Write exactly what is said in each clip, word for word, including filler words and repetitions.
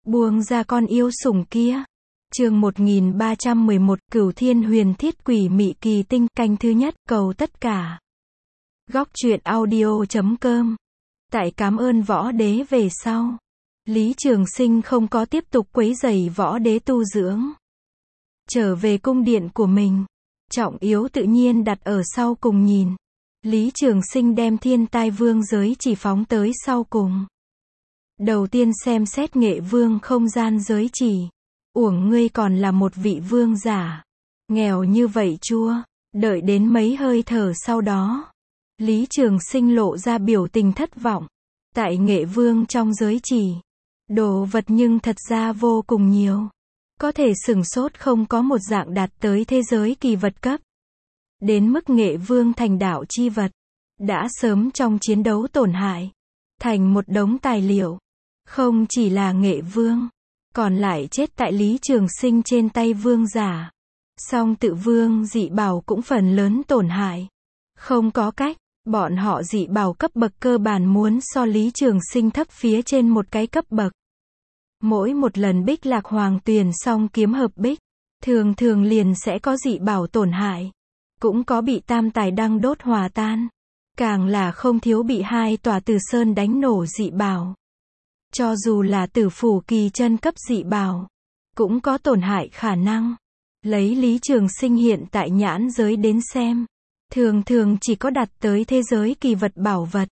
Buông ra con yêu sủng kia. Chương một nghìn ba trăm mười một, Cửu Thiên Huyền Thiết Quỷ Mị Kỳ Tinh, canh thứ nhất, cầu tất cả. Góc truyện audio chấm com. Tại cảm ơn võ đế về sau, Lý Trường Sinh không có tiếp tục quấy rầy võ đế tu dưỡng. Trở về cung điện của mình, trọng yếu tự nhiên đặt ở sau cùng nhìn. Lý Trường Sinh đem Thiên Tai Vương giới chỉ phóng tới sau cùng. Đầu tiên xem xét Nghệ Vương không gian giới chỉ. Uổng ngươi còn là một vị vương giả. Nghèo như vậy chua. Đợi đến mấy hơi thở sau đó, Lý Trường Sinh lộ ra biểu tình thất vọng. Tại Nghệ Vương trong giới chỉ, đồ vật nhưng thật ra vô cùng nhiều. Có thể sửng sốt không có một dạng đạt tới thế giới kỳ vật cấp. Đến mức Nghệ Vương thành đạo chi vật, đã sớm trong chiến đấu tổn hại, thành một đống tài liệu. Không chỉ là Nghệ Vương, còn lại chết tại Lý Trường Sinh trên tay vương giả. Song tự vương dị bảo cũng phần lớn tổn hại. Không có cách, bọn họ dị bảo cấp bậc cơ bản muốn so Lý Trường Sinh thấp phía trên một cái cấp bậc. Mỗi một lần Bích Lạc Hoàng Tuyền song kiếm hợp bích, thường thường liền sẽ có dị bảo tổn hại. Cũng có bị tam tài đăng đốt hòa tan. Càng là không thiếu bị hai tòa Từ Sơn đánh nổ dị bảo. Cho dù là Tử Phủ kỳ chân cấp dị bảo, cũng có tổn hại khả năng. Lấy Lý Trường Sinh hiện tại nhãn giới đến xem, thường thường chỉ có đặt tới thế giới kỳ vật bảo vật,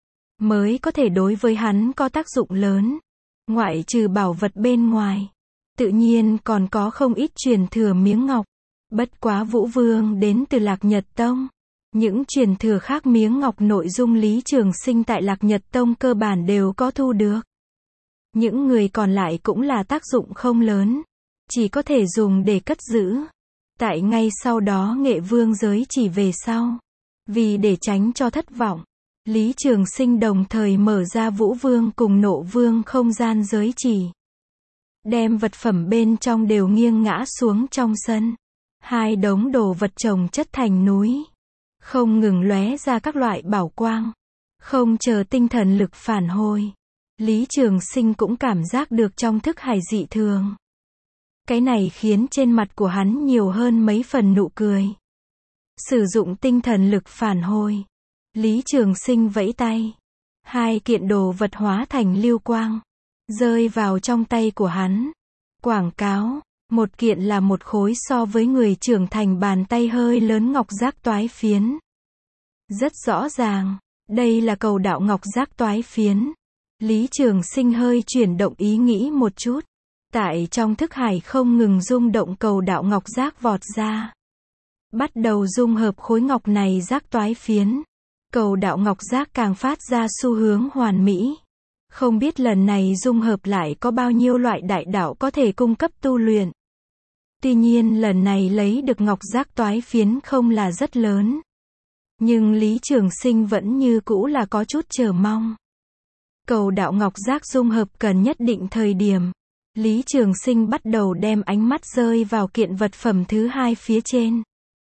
mới có thể đối với hắn có tác dụng lớn. Ngoại trừ bảo vật bên ngoài, tự nhiên còn có không ít truyền thừa miếng ngọc. Bất quá Vũ Vương đến từ Lạc Nhật Tông. Những truyền thừa khác miếng ngọc nội dung Lý Trường Sinh tại Lạc Nhật Tông cơ bản đều có thu được. Những người còn lại cũng là tác dụng không lớn, chỉ có thể dùng để cất giữ. Tại ngay sau đó Nghệ Vương giới chỉ về sau, vì để tránh cho thất vọng, Lý Trường Sinh đồng thời mở ra Vũ Vương cùng Nộ Vương không gian giới chỉ. Đem vật phẩm bên trong đều nghiêng ngã xuống trong sân. Hai đống đồ vật chồng chất thành núi, không ngừng lóe ra các loại bảo quang. Không chờ tinh thần lực phản hồi, Lý Trường Sinh cũng cảm giác được trong thức hải dị thường. Cái này khiến trên mặt của hắn nhiều hơn mấy phần nụ cười. Sử dụng tinh thần lực phản hồi, Lý Trường Sinh vẫy tay. Hai kiện đồ vật hóa thành lưu quang, rơi vào trong tay của hắn. Quảng cáo, một kiện là một khối so với người trưởng thành bàn tay hơi lớn ngọc giác toái phiến. Rất rõ ràng, đây là cầu đạo ngọc giác toái phiến. Lý Trường Sinh hơi chuyển động ý nghĩ một chút. Tại trong thức hải không ngừng rung động cầu đạo ngọc giác vọt ra. Bắt đầu dung hợp khối ngọc này giác toái phiến. Cầu đạo ngọc giác càng phát ra xu hướng hoàn mỹ. Không biết lần này dung hợp lại có bao nhiêu loại đại đạo có thể cung cấp tu luyện. Tuy nhiên lần này lấy được ngọc giác toái phiến không là rất lớn. Nhưng Lý Trường Sinh vẫn như cũ là có chút chờ mong. Cầu đạo ngọc giác dung hợp cần nhất định thời điểm. Lý Trường Sinh bắt đầu đem ánh mắt rơi vào kiện vật phẩm thứ hai phía trên.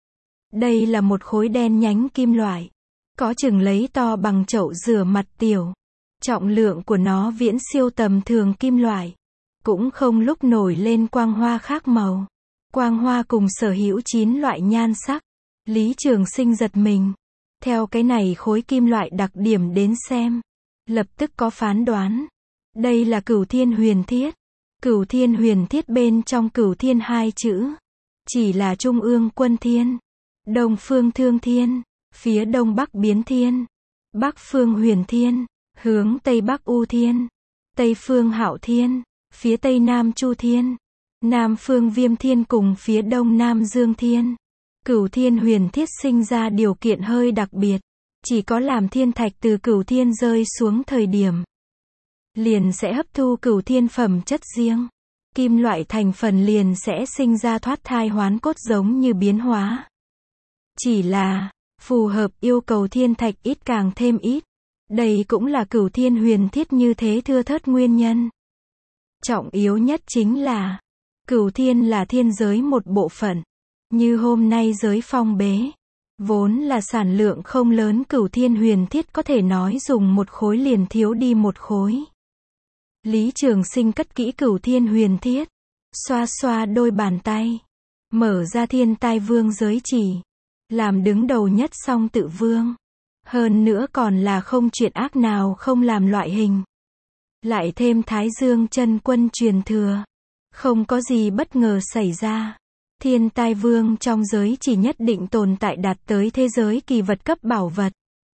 Đây là một khối đen nhánh kim loại. Có chừng lấy to bằng chậu rửa mặt tiểu. Trọng lượng của nó viễn siêu tầm thường kim loại. Cũng không lúc nổi lên quang hoa khác màu. Quang hoa cùng sở hữu chín loại nhan sắc. Lý Trường Sinh giật mình. Theo cái này khối kim loại đặc điểm đến xem, lập tức có phán đoán. Đây là Cửu Thiên Huyền Thiết. Cửu Thiên Huyền Thiết bên trong Cửu Thiên hai chữ, chỉ là Trung ương Quân Thiên, Đông phương Thương Thiên, phía Đông Bắc Biến Thiên, Bắc phương Huyền Thiên, hướng Tây Bắc U Thiên, Tây phương Hạo Thiên, phía Tây Nam Chu Thiên, Nam phương Viêm Thiên cùng phía Đông Nam Dương Thiên. Cửu Thiên Huyền Thiết sinh ra điều kiện hơi đặc biệt, chỉ có làm thiên thạch từ Cửu Thiên rơi xuống thời điểm, liền sẽ hấp thu Cửu Thiên phẩm chất riêng. Kim loại thành phần liền sẽ sinh ra thoát thai hoán cốt giống như biến hóa. Chỉ là, phù hợp yêu cầu thiên thạch ít càng thêm ít. Đây cũng là Cửu Thiên Huyền Thiết như thế thưa thớt nguyên nhân. Trọng yếu nhất chính là, Cửu Thiên là thiên giới một bộ phận. Như hôm nay giới phong bế, vốn là sản lượng không lớn Cửu Thiên Huyền Thiết có thể nói dùng một khối liền thiếu đi một khối. Lý Trường Sinh cất kỹ Cửu Thiên Huyền Thiết, xoa xoa đôi bàn tay, mở ra Thiên Tai Vương giới chỉ, làm đứng đầu nhất Song Tự Vương. Hơn nữa còn là không chuyện ác nào không làm loại hình. Lại thêm Thái Dương Chân Quân truyền thừa. Không có gì bất ngờ xảy ra. Thiên Tai Vương trong giới chỉ nhất định tồn tại đạt tới thế giới kỳ vật cấp bảo vật.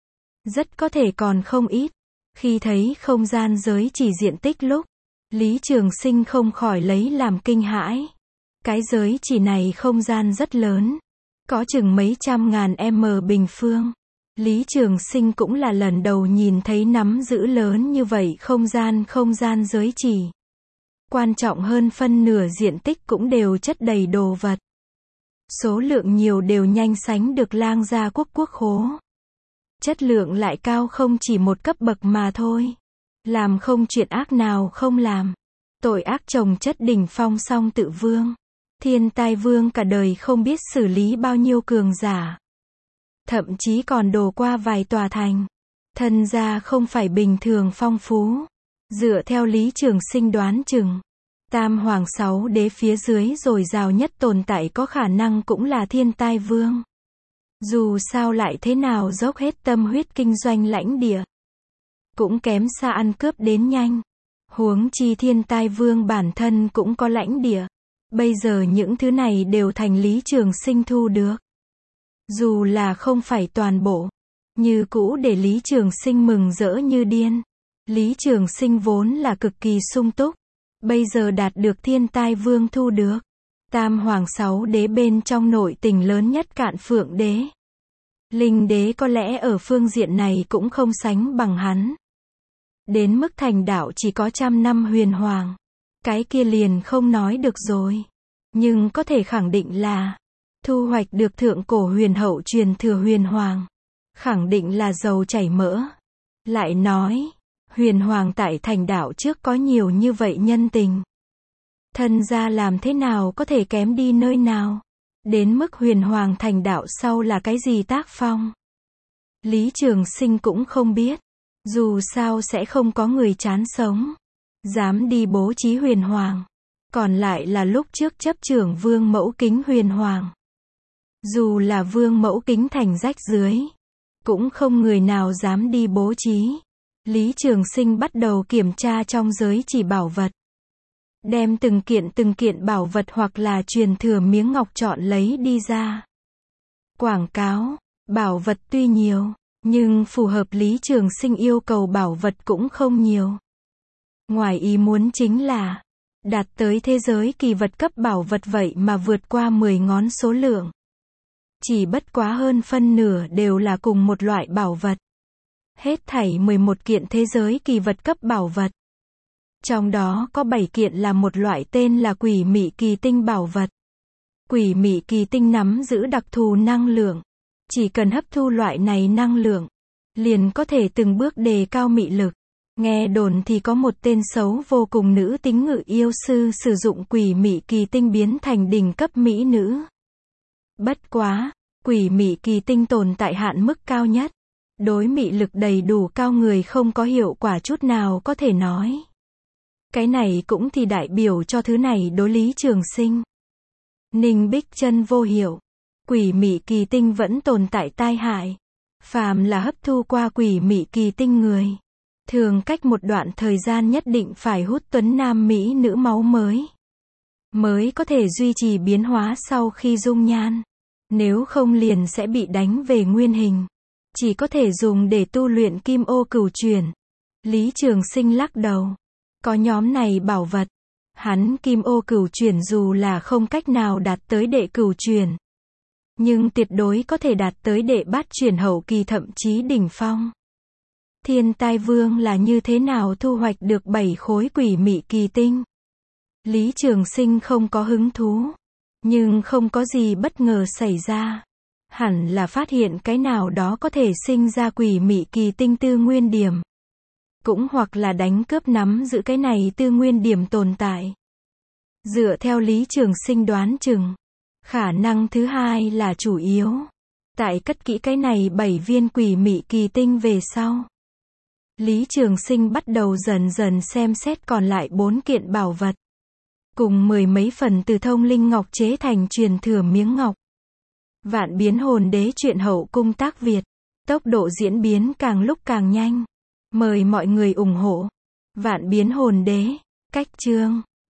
Rất có thể còn không ít. Khi thấy không gian giới chỉ diện tích lúc, Lý Trường Sinh không khỏi lấy làm kinh hãi. Cái giới chỉ này không gian rất lớn. Có chừng mấy trăm ngàn m bình phương. Lý Trường Sinh cũng là lần đầu nhìn thấy nắm giữ lớn như vậy không gian không gian giới chỉ. Quan trọng hơn phân nửa diện tích cũng đều chất đầy đồ vật. Số lượng nhiều đều nhanh sánh được Lang Gia Quốc quốc khố. Chất lượng lại cao không chỉ một cấp bậc mà thôi. Làm không chuyện ác nào không làm. Tội ác chồng chất đỉnh phong Song Tự Vương. Thiên Tai Vương cả đời không biết xử lý bao nhiêu cường giả. Thậm chí còn đổ qua vài tòa thành. Thân gia không phải bình thường phong phú. Dựa theo Lý Trường Sinh đoán chừng, Tam Hoàng sáu đế phía dưới dồi dào nhất tồn tại có khả năng cũng là Thiên Tai Vương. Dù sao lại thế nào dốc hết tâm huyết kinh doanh lãnh địa, cũng kém xa ăn cướp đến nhanh. Huống chi Thiên Tai Vương bản thân cũng có lãnh địa. Bây giờ những thứ này đều thành Lý Trường Sinh thu được. Dù là không phải toàn bộ, như cũ để Lý Trường Sinh mừng rỡ như điên. Lý Trường Sinh vốn là cực kỳ sung túc. Bây giờ đạt được Thiên Tai Vương thu được. Tam Hoàng sáu đế bên trong nội tình lớn nhất Cạn Phượng Đế. Linh Đế có lẽ ở phương diện này cũng không sánh bằng hắn. Đến mức thành đạo chỉ có trăm năm huyền hoàng. Cái kia liền không nói được rồi. Nhưng có thể khẳng định là thu hoạch được thượng cổ huyền hậu truyền thừa huyền hoàng. Khẳng định là dầu chảy mỡ. Lại nói, huyền hoàng tại thành đạo trước có nhiều như vậy nhân tình. Thân gia làm thế nào có thể kém đi nơi nào. Đến mức huyền hoàng thành đạo sau là cái gì tác phong. Lý Trường Sinh cũng không biết. Dù sao sẽ không có người chán sống. Dám đi bố trí huyền hoàng. Còn lại là lúc trước chấp trưởng Vương Mẫu Kính huyền hoàng. Dù là Vương Mẫu Kính thành rách dưới, cũng không người nào dám đi bố trí. Lý Trường Sinh bắt đầu kiểm tra trong giới chỉ bảo vật. Đem từng kiện từng kiện bảo vật hoặc là truyền thừa miếng ngọc chọn lấy đi ra. Quảng cáo, bảo vật tuy nhiều, nhưng phù hợp Lý Trường Sinh yêu cầu bảo vật cũng không nhiều. Ngoài ý muốn chính là, đạt tới thế giới kỳ vật cấp bảo vật vậy mà vượt qua mười ngón số lượng. Chỉ bất quá hơn phân nửa đều là cùng một loại bảo vật. Hết thảy mười một kiện thế giới kỳ vật cấp bảo vật. Trong đó có bảy kiện là một loại tên là Quỷ Mị Kỳ Tinh bảo vật. Quỷ Mị Kỳ Tinh nắm giữ đặc thù năng lượng. Chỉ cần hấp thu loại này năng lượng, liền có thể từng bước đề cao mị lực. Nghe đồn thì có một tên xấu vô cùng nữ tính ngự yêu sư sử dụng Quỷ Mị Kỳ Tinh biến thành đỉnh cấp mỹ nữ. Bất quá, Quỷ Mị Kỳ Tinh tồn tại hạn mức cao nhất. Đối mị lực đầy đủ cao người không có hiệu quả chút nào có thể nói. Cái này cũng thì đại biểu cho thứ này đối Lý Trường Sinh. Ninh Bích Chân vô hiệu. Quỷ Mị Kỳ Tinh vẫn tồn tại tai hại. Phàm là hấp thu qua Quỷ Mị Kỳ Tinh người, thường cách một đoạn thời gian nhất định phải hút tuấn nam mỹ nữ máu mới. Mới có thể duy trì biến hóa sau khi dung nhan. Nếu không liền sẽ bị đánh về nguyên hình. Chỉ có thể dùng để tu luyện Kim Ô Cửu Chuyển. Lý Trường Sinh lắc đầu. Có nhóm này bảo vật. Hắn Kim Ô Cửu Chuyển dù là không cách nào đạt tới đệ cửu chuyển, nhưng tuyệt đối có thể đạt tới đệ bát chuyển hậu kỳ thậm chí đỉnh phong. Thiên Tai Vương là như thế nào thu hoạch được bảy khối Quỷ Mị Kỳ Tinh? Lý Trường Sinh không có hứng thú. Nhưng không có gì bất ngờ xảy ra. Hẳn là phát hiện cái nào đó có thể sinh ra Quỷ Mị Kỳ Tinh tư nguyên điểm. Cũng hoặc là đánh cướp nắm giữ cái này tư nguyên điểm tồn tại. Dựa theo Lý Trường Sinh đoán chừng, khả năng thứ hai là chủ yếu. Tại cất kỹ cái này bảy viên Quỷ Mị Kỳ Tinh về sau, Lý Trường Sinh bắt đầu dần dần xem xét còn lại bốn kiện bảo vật. Cùng mười mấy phần từ thông linh ngọc chế thành truyền thừa miếng ngọc. Vạn biến hồn đế truyện hậu cung tác Việt. Tốc độ diễn biến càng lúc càng nhanh. Mời mọi người ủng hộ. Vạn biến hồn đế. Cách chương.